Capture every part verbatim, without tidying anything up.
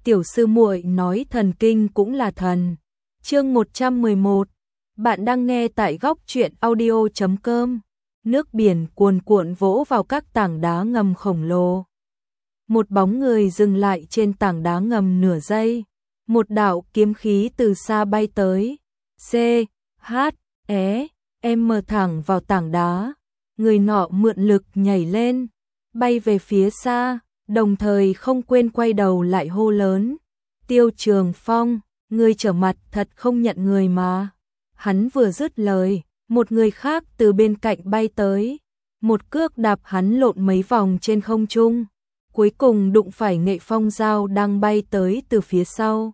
tiểu sư muội nói thần kinh cũng là thần. Chương một trăm mười một. Bạn đang nghe tại góc truyện audio chấm com. Nước biển cuồn cuộn vỗ vào các tảng đá ngầm khổng lồ. Một bóng người dừng lại trên tảng đá ngầm nửa giây. Một đạo kiếm khí từ xa bay tới. C, H, E, M thẳng vào tảng đá. Người nọ mượn lực nhảy lên, bay về phía xa, đồng thời không quên quay đầu lại hô lớn. Tiêu Trường Phong, ngươi trở mặt thật không nhận người mà. Hắn vừa dứt lời, một người khác từ bên cạnh bay tới. Một cước đạp hắn lộn mấy vòng trên không trung. Cuối cùng đụng phải Nghệ Phong Giao đang bay tới từ phía sau.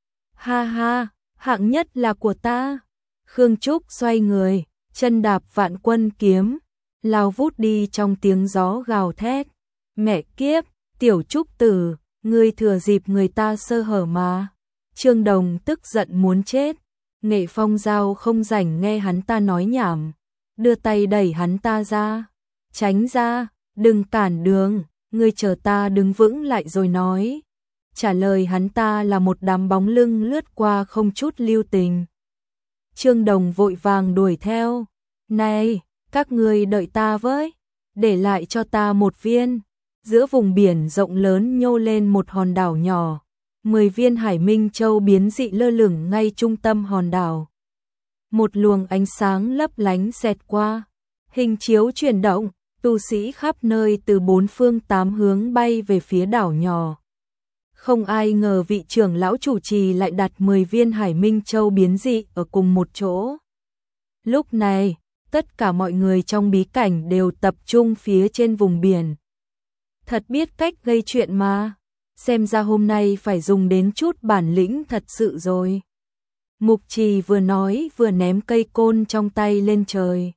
Ha ha, hạng nhất là của ta. Khương Trúc xoay người, chân đạp Vạn Quân kiếm, lao vút đi trong tiếng gió gào thét. Mẹ kiếp, tiểu Trúc tử, ngươi thừa dịp người ta sơ hở mà. Trương Đồng tức giận muốn chết. Nghệ Phong Giao không rảnh nghe hắn ta nói nhảm, đưa tay đẩy hắn ta ra. Tránh ra, đừng cản đường, ngươi chờ ta đứng vững lại rồi nói. Trả lời hắn ta là một đám bóng lưng lướt qua không chút lưu tình. Trương Đồng vội vàng đuổi theo. Này, các ngươi đợi ta với, để lại cho ta một viên. Giữa vùng biển rộng lớn nhô lên một hòn đảo nhỏ. Mười viên Hải Minh Châu biến dị lơ lửng ngay trung tâm hòn đảo. Một luồng ánh sáng lấp lánh xẹt qua. Hình chiếu chuyển động, tu sĩ khắp nơi từ bốn phương tám hướng bay về phía đảo nhỏ. Không ai ngờ vị trưởng lão chủ trì lại đặt mười viên Hải Minh Châu biến dị ở cùng một chỗ. Lúc này, tất cả mọi người trong bí cảnh đều tập trung phía trên vùng biển. Thật biết cách gây chuyện mà, xem ra hôm nay phải dùng đến chút bản lĩnh thật sự rồi. Mục Trì vừa nói vừa ném cây côn trong tay lên trời.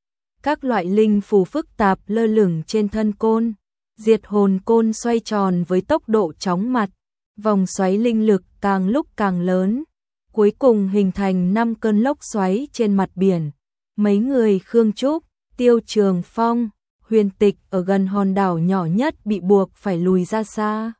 Các loại linh phù phức tạp lơ lửng trên thân côn. Diệt hồn côn xoay tròn với tốc độ chóng mặt, vòng xoáy linh lực càng lúc càng lớn, cuối cùng hình thành năm cơn lốc xoáy trên mặt biển. Mấy người Khương Trúc, Tiêu Trường Phong, Huyền Tịch ở gần hòn đảo nhỏ nhất bị buộc phải lùi ra xa.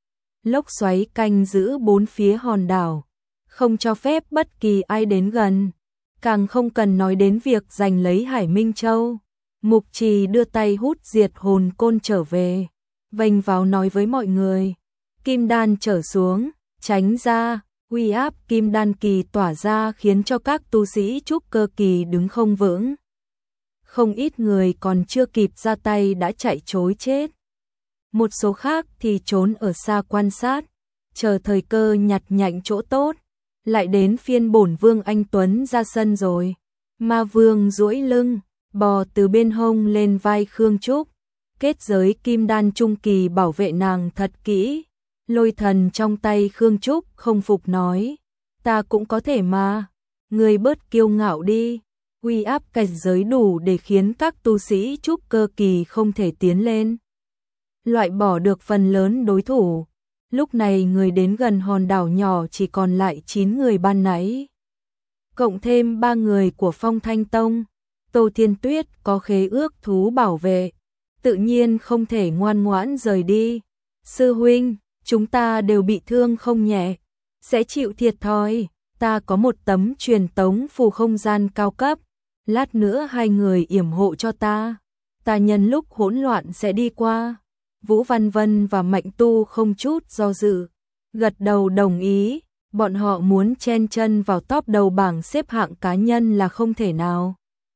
Lốc xoáy canh giữ bốn phía hòn đảo, không cho phép bất kỳ ai đến gần, càng không cần nói đến việc giành lấy Hải Minh Châu. Mục Trì đưa tay hút diệt hồn côn trở về, vênh vào nói với mọi người. Kim đan trở xuống, tránh ra, uy áp kim đan kỳ tỏa ra khiến cho các tu sĩ trúc cơ kỳ đứng không vững. Không ít người còn chưa kịp ra tay đã chạy trối chết. Một số khác thì trốn ở xa quan sát, chờ thời cơ nhặt nhạnh chỗ tốt. Lại đến phiên bổn vương anh Tuấn ra sân rồi. Ma vương duỗi lưng, bò từ bên hông lên vai Khương Trúc. Kết giới kim đan trung kỳ bảo vệ nàng thật kỹ. Lôi thần trong tay Khương Trúc không phục nói. Ta cũng có thể mà. Ngươi bớt kiêu ngạo đi. Uy áp cảnh giới đủ để khiến các tu sĩ trúc cơ kỳ không thể tiến lên. Loại bỏ được phần lớn đối thủ. Lúc này người đến gần hòn đảo nhỏ chỉ còn lại chín người ban nãy. Cộng thêm ba người của Phong Thanh Tông. Tô Thiên Tuyết có khế ước thú bảo vệ, tự nhiên không thể ngoan ngoãn rời đi. Sư huynh, chúng ta đều bị thương không nhẹ, sẽ chịu thiệt thòi. Ta có một tấm truyền tống phù không gian cao cấp, lát nữa hai người yểm hộ cho ta. Ta nhân lúc hỗn loạn sẽ đi qua. Vũ Văn Vân và Mạnh Tu không chút do dự, gật đầu đồng ý. Bọn họ muốn chen chân vào top đầu bảng xếp hạng cá nhân là không thể nào.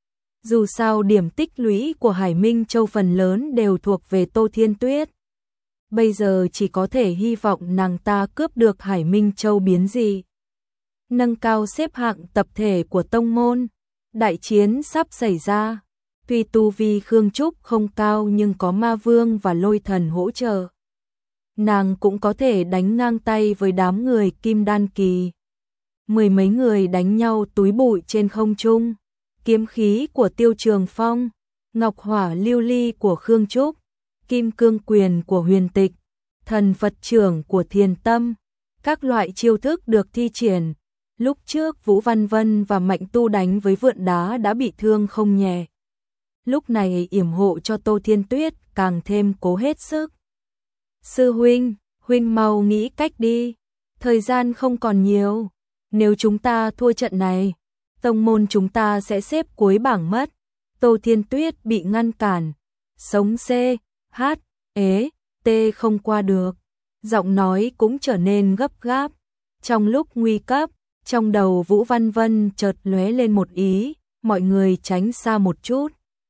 Dù sao điểm tích lũy của Hải Minh Châu phần lớn đều thuộc về Tô Thiên Tuyết. Bây giờ chỉ có thể hy vọng nàng ta cướp được Hải Minh Châu biến dị. Nâng cao xếp hạng tập thể của tông môn. Đại chiến sắp xảy ra. Tuy tu vi Khương Trúc không cao nhưng có ma vương và lôi thần hỗ trợ. Nàng cũng có thể đánh ngang tay với đám người kim đan kỳ. Mười mấy người đánh nhau túi bụi trên không trung. Kiếm khí của Tiêu Trường Phong, ngọc hỏa lưu ly của Khương Trúc, kim cương quyền của Huyền Tịch, thần Phật trưởng của Thiền Tâm. Các loại chiêu thức được thi triển. Lúc trước Vũ Văn Vân và Mạnh Tu đánh với vượn đá đã bị thương không nhẹ. Lúc này yểm hộ cho Tô Thiên Tuyết càng thêm cố hết sức. Sư huynh, huynh mau nghĩ cách đi, thời gian không còn nhiều, nếu chúng ta thua trận này, tông môn chúng ta sẽ xếp cuối bảng mất. Tô Thiên Tuyết bị ngăn cản, sống C, H, ế, T không qua được, giọng nói cũng trở nên gấp gáp. Trong lúc nguy cấp, trong đầu Vũ Văn Vân chợt lóe lên một ý, mọi người tránh xa một chút.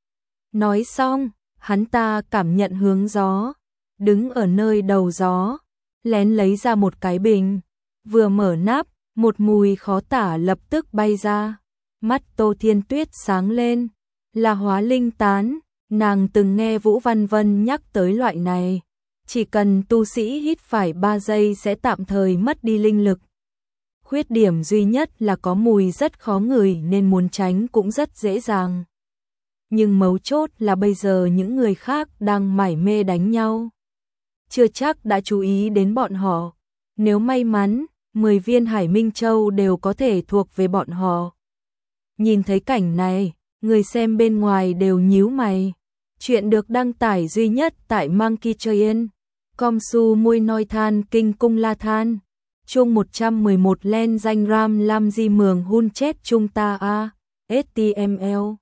Nói xong, hắn ta cảm nhận hướng gió, đứng ở nơi đầu gió, lén lấy ra một cái bình, vừa mở nắp, một mùi khó tả lập tức bay ra. Mắt Tô Thiên Tuyết sáng lên, là hóa linh tán, nàng từng nghe Vũ Văn Vân nhắc tới loại này, chỉ cần tu sĩ hít phải ba giây sẽ tạm thời mất đi linh lực. Khuyết điểm duy nhất là có mùi rất khó ngửi nên muốn tránh cũng rất dễ dàng. Nhưng mấu chốt là bây giờ những người khác đang mải mê đánh nhau, chưa chắc đã chú ý đến bọn họ. Nếu may mắn, mười viên Hải Minh Châu đều có thể thuộc về bọn họ. Nhìn thấy cảnh này, người xem bên ngoài đều nhíu mày. Chuyện được đăng tải duy nhất tại Monkey Train, com su mui noi than kinh cung la than. Chung một trăm mười một len danh ram lam di mường hun chết chung ta a, ét tê em lờ.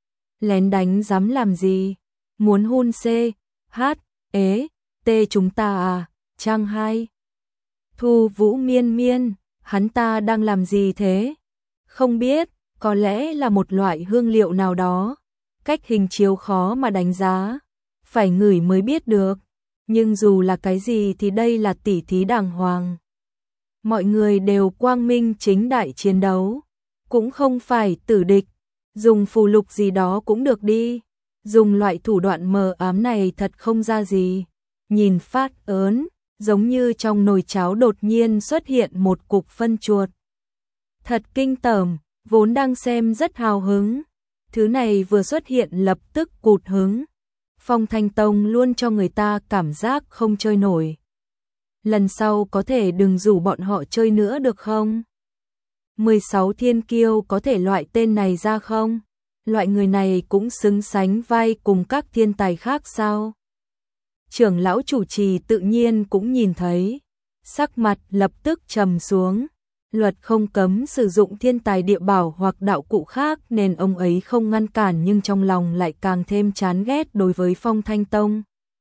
Lén đánh dám làm gì? Muốn hun C, H, ế, T chúng ta à, trang hai. Thu Vũ miên miên, hắn ta đang làm gì thế? Không biết, có lẽ là một loại hương liệu nào đó. Cách hình chiếu khó mà đánh giá, phải ngửi mới biết được. Nhưng dù là cái gì thì đây là tỉ thí đàng hoàng. Mọi người đều quang minh chính đại chiến đấu, cũng không phải tử địch, dùng phù lục gì đó cũng được đi. Dùng loại thủ đoạn mờ ám này thật không ra gì. Nhìn phát ớn, giống như trong nồi cháo đột nhiên xuất hiện một cục phân chuột. Thật kinh tởm, vốn đang xem rất hào hứng. Thứ này vừa xuất hiện lập tức cụt hứng. Phong Thanh Tông luôn cho người ta cảm giác không chơi nổi. Lần sau có thể đừng rủ bọn họ chơi nữa được không? mười sáu thiên kiêu có thể loại tên này ra không? Loại người này cũng xứng sánh vai cùng các thiên tài khác sao? Trưởng lão chủ trì tự nhiên cũng nhìn thấy, sắc mặt lập tức trầm xuống. Luật không cấm sử dụng thiên tài địa bảo hoặc đạo cụ khác nên ông ấy không ngăn cản, nhưng trong lòng lại càng thêm chán ghét đối với Phong Thanh Tông.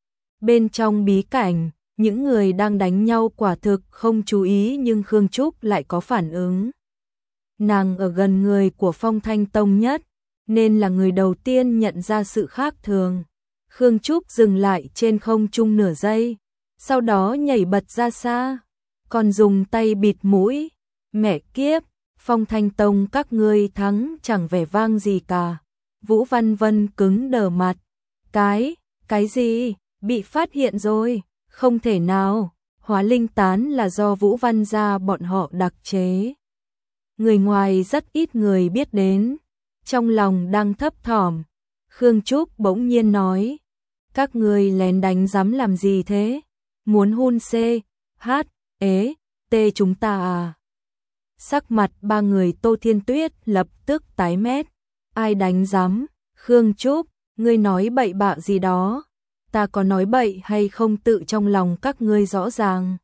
Bên trong bí cảnh, những người đang đánh nhau quả thực không chú ý, nhưng Khương Trúc lại có phản ứng. Nàng ở gần người của Phong Thanh Tông nhất, nên là người đầu tiên nhận ra sự khác thường. Khương Trúc dừng lại trên không trung nửa giây, sau đó nhảy bật ra xa, còn dùng tay bịt mũi. Mẹ kiếp, Phong Thanh Tông các ngươi thắng chẳng vẻ vang gì cả. Vũ Văn Vân cứng đờ mặt. Cái, cái gì, bị phát hiện rồi, không thể nào, hóa linh tán là do Vũ Văn gia bọn họ đặc chế. Người ngoài rất ít người biết đến, trong lòng đang thấp thỏm. Khương Trúc bỗng nhiên nói, các ngươi lén đánh dám làm gì thế? Muốn hun C, H, ế, T chúng ta à? Sắc mặt ba người Tô Thiên Tuyết lập tức tái mét. Ai đánh dám? Khương Trúc, ngươi nói bậy bạ gì đó? Ta có nói bậy hay không tự trong lòng các ngươi rõ ràng.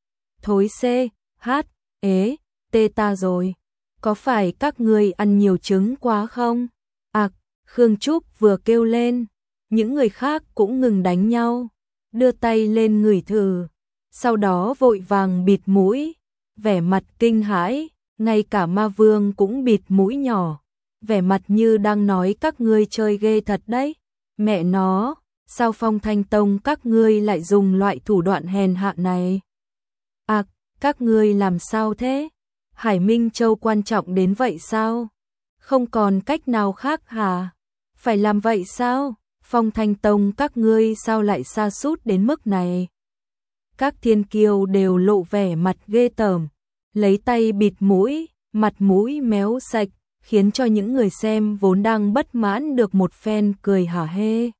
Thối C, H, ế, T ta rồi. Có phải các ngươi ăn nhiều trứng quá không? Ặc, à, Khương Trúc vừa kêu lên, những người khác cũng ngừng đánh nhau, đưa tay lên ngửi thử, sau đó vội vàng bịt mũi, vẻ mặt kinh hãi, ngay cả ma vương cũng bịt mũi nhỏ, vẻ mặt như đang nói các ngươi chơi ghê thật đấy. Mẹ nó, sao Phong Thanh Tông các ngươi lại dùng loại thủ đoạn hèn hạ này? Ặc, à, các ngươi làm sao thế? Hải Minh Châu quan trọng đến vậy sao? Không còn cách nào khác hả? Phải làm vậy sao? Phong Thanh Tông các ngươi sao lại sa sút đến mức này? Các thiên kiêu đều lộ vẻ mặt ghê tởm, lấy tay bịt mũi, mặt mũi méo sạch, khiến cho những người xem vốn đang bất mãn được một phen cười hả hê.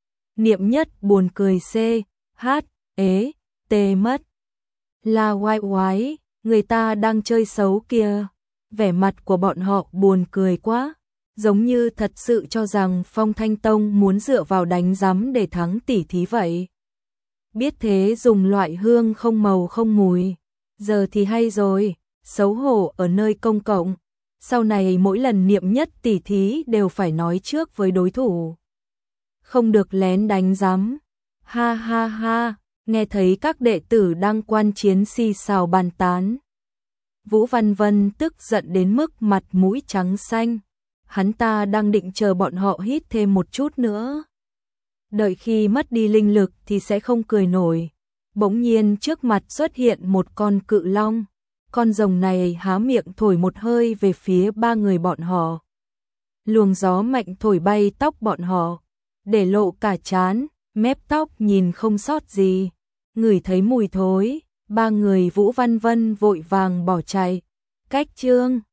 Niệm nhất buồn cười C, H, ế, T mất. Là oai oái, người ta đang chơi xấu kìa. Vẻ mặt của bọn họ buồn cười quá, giống như thật sự cho rằng Phong Thanh Tông muốn dựa vào đánh giám để thắng tỷ thí vậy. biết thế dùng loại hương không màu không mùi. Giờ thì hay rồi, xấu hổ ở nơi công cộng. Sau này mỗi lần niệm nhất tỉ thí đều phải nói trước với đối thủ. Không được lén đánh giám. Ha ha ha, nghe thấy các đệ tử đang quan chiến xì xào bàn tán. Vũ Văn Vân tức giận đến mức mặt mũi trắng xanh. Hắn ta đang định chờ bọn họ hít thêm một chút nữa. Đợi khi mất đi linh lực thì sẽ không cười nổi. Bỗng nhiên trước mặt xuất hiện một con cự long. Con rồng này há miệng thổi một hơi về phía ba người bọn họ. Luồng gió mạnh thổi bay tóc bọn họ, để lộ cả trán, mép tóc nhìn không sót gì. Ngửi thấy mùi thối, ba người Vũ Văn Vân vội vàng bỏ chạy. Cách chương